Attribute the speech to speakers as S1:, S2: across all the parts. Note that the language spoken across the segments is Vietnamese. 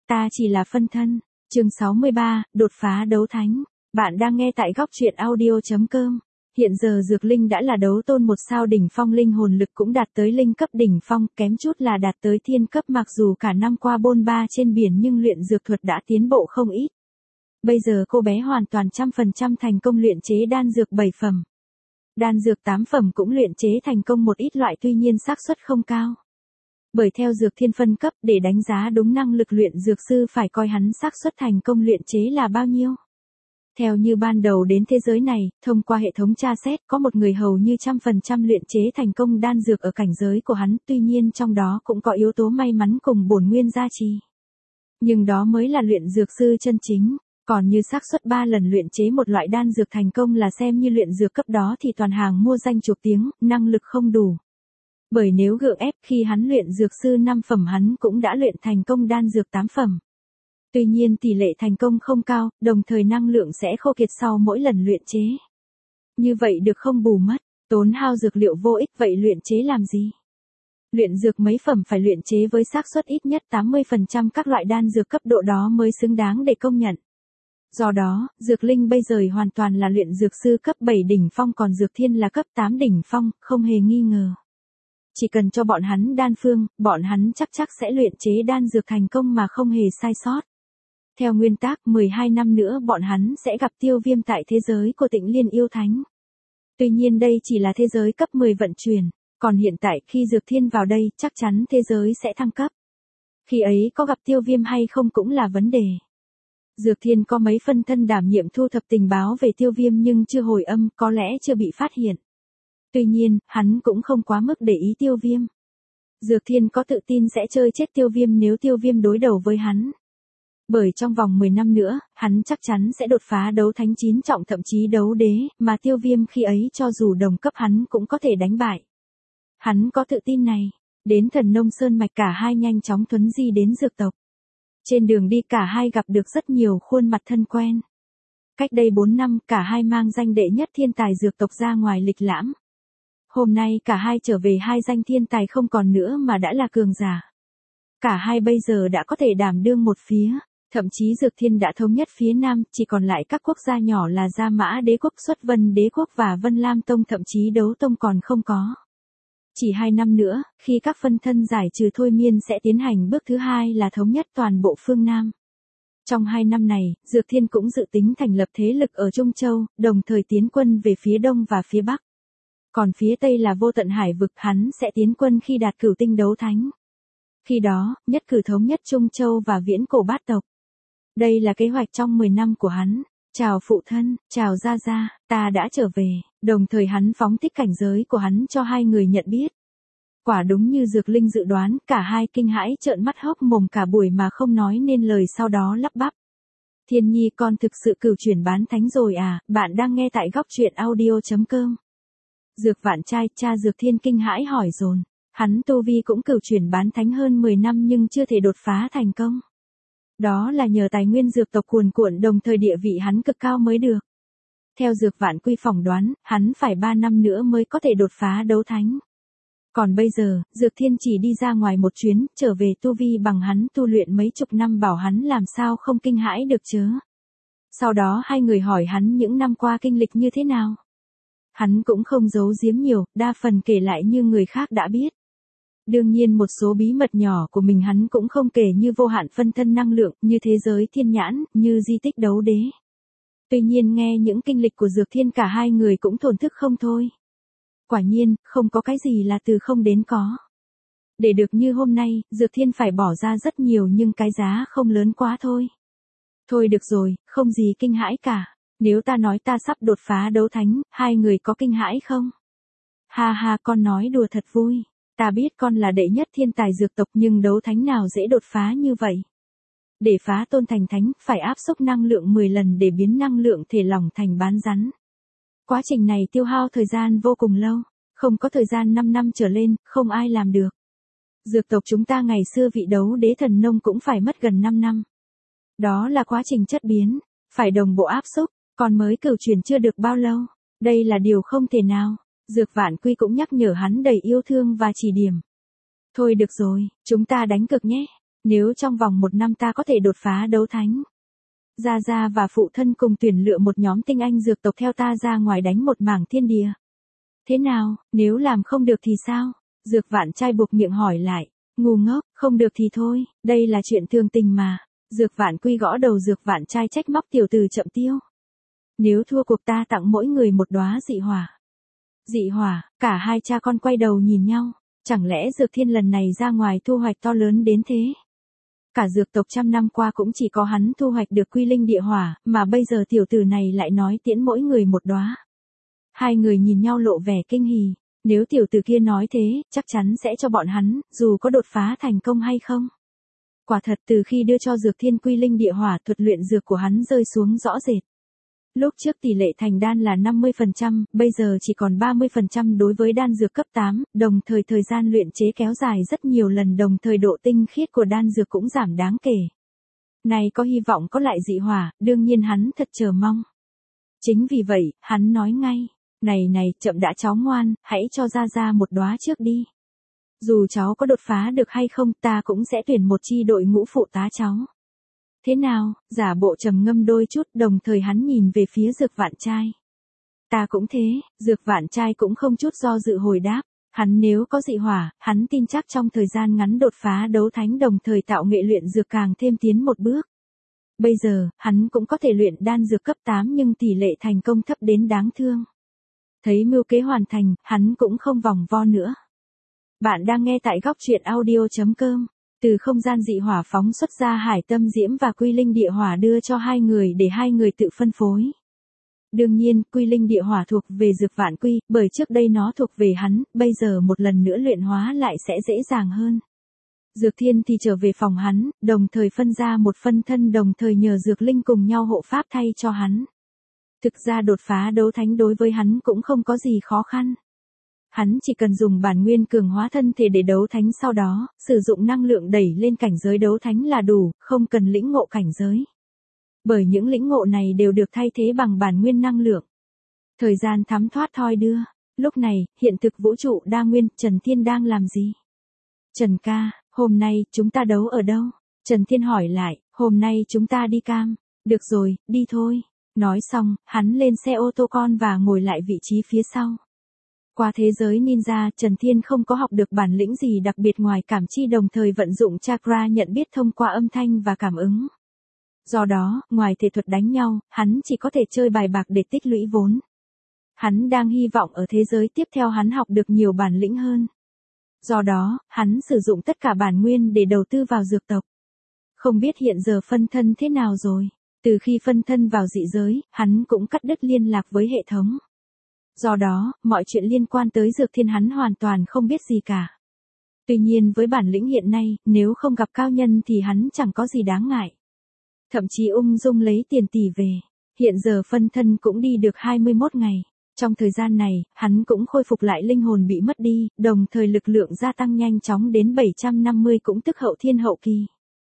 S1: ta chỉ là phân thân. Chương 63, đột phá đấu thánh. Bạn đang nghe tại góc truyện audio.com. Hiện giờ Dược Linh đã là đấu tôn 1 sao đỉnh phong, linh hồn lực cũng đạt tới linh cấp đỉnh phong, kém chút là đạt tới thiên cấp. Mặc dù cả năm qua bôn ba trên biển nhưng luyện dược thuật đã tiến bộ không ít. Bây giờ cô bé hoàn toàn 100% thành công luyện chế đan dược 7 phẩm. Đan dược 8 phẩm cũng luyện chế thành công một ít loại, tuy nhiên xác suất không cao. Bởi theo Dược Thiên phân cấp, để đánh giá đúng năng lực luyện dược sư phải coi hắn xác suất thành công luyện chế là bao nhiêu. Theo như ban đầu đến thế giới này, thông qua hệ thống tra xét, có một người hầu như 100% luyện chế thành công đan dược ở cảnh giới của hắn, tuy nhiên trong đó cũng có yếu tố may mắn cùng bổn nguyên gia trì. Nhưng đó mới là luyện dược sư chân chính. Còn như xác suất 3 lần luyện chế một loại đan dược thành công là xem như luyện dược cấp, đó thì toàn hàng mua danh chuộc tiếng, năng lực không đủ. Bởi nếu gượng ép, khi hắn luyện dược sư 5 phẩm hắn cũng đã luyện thành công đan dược 8 phẩm. Tuy nhiên tỷ lệ thành công không cao, đồng thời năng lượng sẽ khô kiệt sau mỗi lần luyện chế. Như vậy được không bù mất, tốn hao dược liệu vô ích, vậy luyện chế làm gì? Luyện dược mấy phẩm phải luyện chế với xác suất ít nhất 80% các loại đan dược cấp độ đó mới xứng đáng để công nhận. Do đó, Dược Linh bây giờ hoàn toàn là luyện dược sư cấp 7 đỉnh phong, còn Dược Thiên là cấp 8 đỉnh phong, không hề nghi ngờ. Chỉ cần cho bọn hắn đan phương, bọn hắn chắc sẽ luyện chế đan dược thành công mà không hề sai sót. Theo nguyên tắc, 12 năm nữa bọn hắn sẽ gặp Tiêu Viêm tại thế giới của Tịnh Liên yêu thánh. Tuy nhiên đây chỉ là thế giới cấp 10 vận chuyển, còn hiện tại khi Dược Thiên vào đây, chắc chắn thế giới sẽ thăng cấp. Khi ấy có gặp Tiêu Viêm hay không cũng là vấn đề. Dược Thiên có mấy phân thân đảm nhiệm thu thập tình báo về Tiêu Viêm nhưng chưa hồi âm, có lẽ chưa bị phát hiện. Tuy nhiên, hắn cũng không quá mức để ý Tiêu Viêm. Dược Thiên có tự tin sẽ chơi chết Tiêu Viêm nếu Tiêu Viêm đối đầu với hắn. Bởi trong vòng 10 năm nữa, hắn chắc chắn sẽ đột phá đấu thánh 9 trọng, thậm chí đấu đế, mà Tiêu Viêm khi ấy cho dù đồng cấp hắn cũng có thể đánh bại. Hắn có tự tin này. Đến Thần Nông Sơn Mạch cả hai nhanh chóng thuấn di đến dược tộc. Trên đường đi cả hai gặp được rất nhiều khuôn mặt thân quen. Cách đây 4 năm, cả hai mang danh đệ nhất thiên tài dược tộc ra ngoài lịch lãm. Hôm nay cả hai trở về, hai danh thiên tài không còn nữa mà đã là cường giả. Cả hai bây giờ đã có thể đảm đương một phía, thậm chí Dược Thiên đã thống nhất phía Nam, chỉ còn lại các quốc gia nhỏ là Gia Mã Đế Quốc, Xuất Vân Đế Quốc và Vân Lam Tông, thậm chí Đấu Tông còn không có. Chỉ 2 năm nữa, khi các phân thân giải trừ thôi miên sẽ tiến hành bước thứ 2 là thống nhất toàn bộ phương Nam. Trong 2 năm này, Dược Thiên cũng dự tính thành lập thế lực ở Trung Châu, đồng thời tiến quân về phía Đông và phía Bắc. Còn phía Tây là Vô Tận Hải Vực, hắn sẽ tiến quân khi đạt cửu tinh đấu thánh. Khi đó, nhất cử thống nhất Trung Châu và viễn cổ bát tộc. Đây là kế hoạch trong 10 năm của hắn. Chào phụ thân, chào Gia Gia, ta đã trở về. Đồng thời hắn phóng thích cảnh giới của hắn cho hai người nhận biết. Quả đúng như Dược Linh dự đoán, cả hai kinh hãi trợn mắt hốc mồm cả buổi mà không nói nên lời, sau đó lắp bắp. Thiên Nhi, con thực sự cửu chuyển bán thánh rồi à? Bạn đang nghe tại góc truyện audio.com. Dược Vạn trai, cha Dược Thiên kinh hãi hỏi dồn. Hắn tu vi cũng cửu chuyển bán thánh hơn 10 năm nhưng chưa thể đột phá thành công. Đó là nhờ tài nguyên dược tộc cuồn cuộn, đồng thời địa vị hắn cực cao mới được. Theo Dược Vạn Quy phỏng đoán, hắn phải 3 năm nữa mới có thể đột phá đấu thánh. Còn bây giờ, Dược Thiên chỉ đi ra ngoài một chuyến, trở về tu vi bằng hắn tu luyện mấy chục năm, bảo hắn làm sao không kinh hãi được chứ. Sau đó hai người hỏi hắn những năm qua kinh lịch như thế nào. Hắn cũng không giấu giếm nhiều, đa phần kể lại như người khác đã biết. Đương nhiên một số bí mật nhỏ của mình hắn cũng không kể, như vô hạn phân thân năng lượng, như thế giới thiên nhãn, như di tích đấu đế. Tuy nhiên nghe những kinh lịch của Dược Thiên cả hai người cũng thổn thức không thôi. Quả nhiên, không có cái gì là từ không đến có. Để được như hôm nay, Dược Thiên phải bỏ ra rất nhiều nhưng cái giá không lớn quá thôi. Thôi được rồi, không gì kinh hãi cả. Nếu ta nói ta sắp đột phá đấu thánh, hai người có kinh hãi không? Ha ha, con nói đùa thật vui. Ta biết con là đệ nhất thiên tài dược tộc nhưng đấu thánh nào dễ đột phá như vậy. Để phá tôn thành thánh, phải áp xúc năng lượng 10 lần để biến năng lượng thể lỏng thành bán rắn. Quá trình này tiêu hao thời gian vô cùng lâu, không có thời gian 5 năm trở lên, không ai làm được. Dược tộc chúng ta ngày xưa vị đấu đế Thần Nông cũng phải mất gần 5 năm. Đó là quá trình chất biến, phải đồng bộ áp xúc, còn mới cửu chuyển chưa được bao lâu. Đây là điều không thể nào. Dược Vạn Quy cũng nhắc nhở hắn đầy yêu thương và chỉ điểm. Thôi được rồi, chúng ta đánh cược nhé. Nếu trong vòng 1 năm ta có thể đột phá đấu thánh, Gia Gia và phụ thân cùng tuyển lựa một nhóm tinh anh dược tộc theo ta ra ngoài đánh một mảng thiên địa. Thế nào, nếu làm không được thì sao? Dược Vạn Trai buộc miệng hỏi lại. Ngu ngốc, không được thì thôi, đây là chuyện thường tình mà. Dược Vạn Quy gõ đầu Dược Vạn Trai trách móc tiểu tử chậm tiêu. Nếu thua cuộc ta tặng mỗi người một đóa dị hỏa. Dị hỏa, cả hai cha con quay đầu nhìn nhau. Chẳng lẽ Dược Thiên lần này ra ngoài thu hoạch to lớn đến thế? Cả dược tộc trăm năm qua cũng chỉ có hắn thu hoạch được quy linh địa hỏa, mà bây giờ tiểu tử này lại nói tiễn mỗi người một đóa. Hai người nhìn nhau lộ vẻ kinh hỉ. Nếu tiểu tử kia nói thế, chắc chắn sẽ cho bọn hắn, dù có đột phá thành công hay không. Quả thật từ khi đưa cho Dược Thiên quy linh địa hỏa, thuật luyện dược của hắn rơi xuống rõ rệt. Lúc trước tỷ lệ thành đan là 50%, bây giờ chỉ còn 30% đối với đan dược cấp 8, đồng thời thời gian luyện chế kéo dài rất nhiều lần, đồng thời độ tinh khiết của đan dược cũng giảm đáng kể. Này có hy vọng có lại dị hỏa, đương nhiên hắn thật chờ mong. Chính vì vậy, hắn nói ngay, này, chậm đã cháu ngoan, hãy cho Gia Gia một đóa trước đi. Dù cháu có đột phá được hay không, ta cũng sẽ tuyển một chi đội ngũ phụ tá cháu. Thế nào, giả bộ trầm ngâm đôi chút, đồng thời hắn nhìn về phía Dược Vạn Trai. Ta cũng thế, Dược Vạn Trai cũng không chút do dự hồi đáp. Hắn nếu có dị hỏa, hắn tin chắc trong thời gian ngắn đột phá đấu thánh, đồng thời tạo nghệ luyện dược càng thêm tiến một bước. Bây giờ, hắn cũng có thể luyện đan dược cấp 8 nhưng tỷ lệ thành công thấp đến đáng thương. Thấy mưu kế hoàn thành, hắn cũng không vòng vo nữa. Bạn đang nghe tại góc truyện audio.com. Từ không gian dị hỏa phóng xuất ra hải tâm diễm và quy linh địa hỏa đưa cho hai người để hai người tự phân phối. Đương nhiên, quy linh địa hỏa thuộc về Dược Vạn Quy, bởi trước đây nó thuộc về hắn, bây giờ một lần nữa luyện hóa lại sẽ dễ dàng hơn. Dược Thiên thì trở về phòng hắn, đồng thời phân ra một phân thân, đồng thời nhờ Dược Linh cùng nhau hộ pháp thay cho hắn. Thực ra đột phá đấu thánh đối với hắn cũng không có gì khó khăn. Hắn chỉ cần dùng bản nguyên cường hóa thân thể để đấu thánh, sau đó, sử dụng năng lượng đẩy lên cảnh giới đấu thánh là đủ, không cần lĩnh ngộ cảnh giới. Bởi những lĩnh ngộ này đều được thay thế bằng bản nguyên năng lượng. Thời gian thấm thoát thoi đưa. Lúc này, hiện thực vũ trụ đa nguyên, Trần Thiên đang làm gì? Trần ca, hôm nay, chúng ta đấu ở đâu? Trần Thiên hỏi lại, hôm nay chúng ta đi cam. Được rồi, đi thôi. Nói xong, hắn lên xe ô tô con và ngồi lại vị trí phía sau. Qua thế giới ninja, Trần Thiên không có học được bản lĩnh gì đặc biệt ngoài cảm chi, đồng thời vận dụng chakra nhận biết thông qua âm thanh và cảm ứng. Do đó, ngoài thể thuật đánh nhau, hắn chỉ có thể chơi bài bạc để tích lũy vốn. Hắn đang hy vọng ở thế giới tiếp theo hắn học được nhiều bản lĩnh hơn. Do đó, hắn sử dụng tất cả bản nguyên để đầu tư vào dược tộc. Không biết hiện giờ phân thân thế nào rồi. Từ khi phân thân vào dị giới, hắn cũng cắt đứt liên lạc với hệ thống. Do đó, mọi chuyện liên quan tới Dược Thiên hắn hoàn toàn không biết gì cả. Tuy nhiên với bản lĩnh hiện nay, nếu không gặp cao nhân thì hắn chẳng có gì đáng ngại. Thậm chí ung dung lấy tiền tỷ về. Hiện giờ phân thân cũng đi được 21 ngày. Trong thời gian này, hắn cũng khôi phục lại linh hồn bị mất đi, đồng thời lực lượng gia tăng nhanh chóng đến 750, cũng tức hậu thiên hậu kỳ.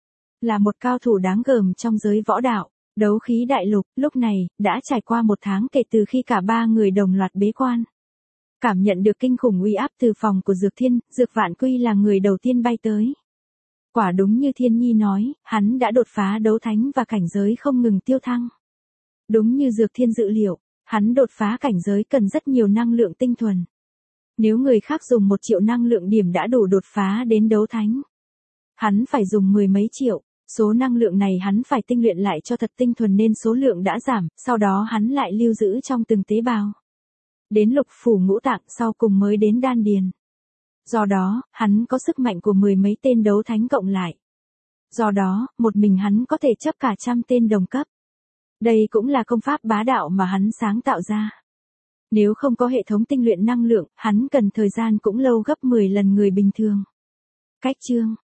S1: Là một cao thủ đáng gờm trong giới võ đạo. Đấu khí đại lục, lúc này, đã trải qua 1 tháng kể từ khi cả 3 người đồng loạt bế quan. Cảm nhận được kinh khủng uy áp từ phòng của Dược Thiên, Dược Vạn Quy là người đầu tiên bay tới. Quả đúng như Thiên Nhi nói, hắn đã đột phá đấu thánh và cảnh giới không ngừng tiêu thăng. Đúng như Dược Thiên dự liệu, hắn đột phá cảnh giới cần rất nhiều năng lượng tinh thuần. Nếu người khác dùng 1 triệu năng lượng điểm đã đủ đột phá đến đấu thánh, hắn phải dùng 10 mấy triệu. Số năng lượng này hắn phải tinh luyện lại cho thật tinh thuần nên số lượng đã giảm, sau đó hắn lại lưu giữ trong từng tế bào. Đến lục phủ ngũ tạng, sau cùng mới đến đan điền. Do đó, hắn có sức mạnh của 10 mấy tên đấu thánh cộng lại. Do đó, một mình hắn có thể chấp cả 100 tên đồng cấp. Đây cũng là công pháp bá đạo mà hắn sáng tạo ra. Nếu không có hệ thống tinh luyện năng lượng, hắn cần thời gian cũng lâu gấp 10 lần người bình thường. Cách chương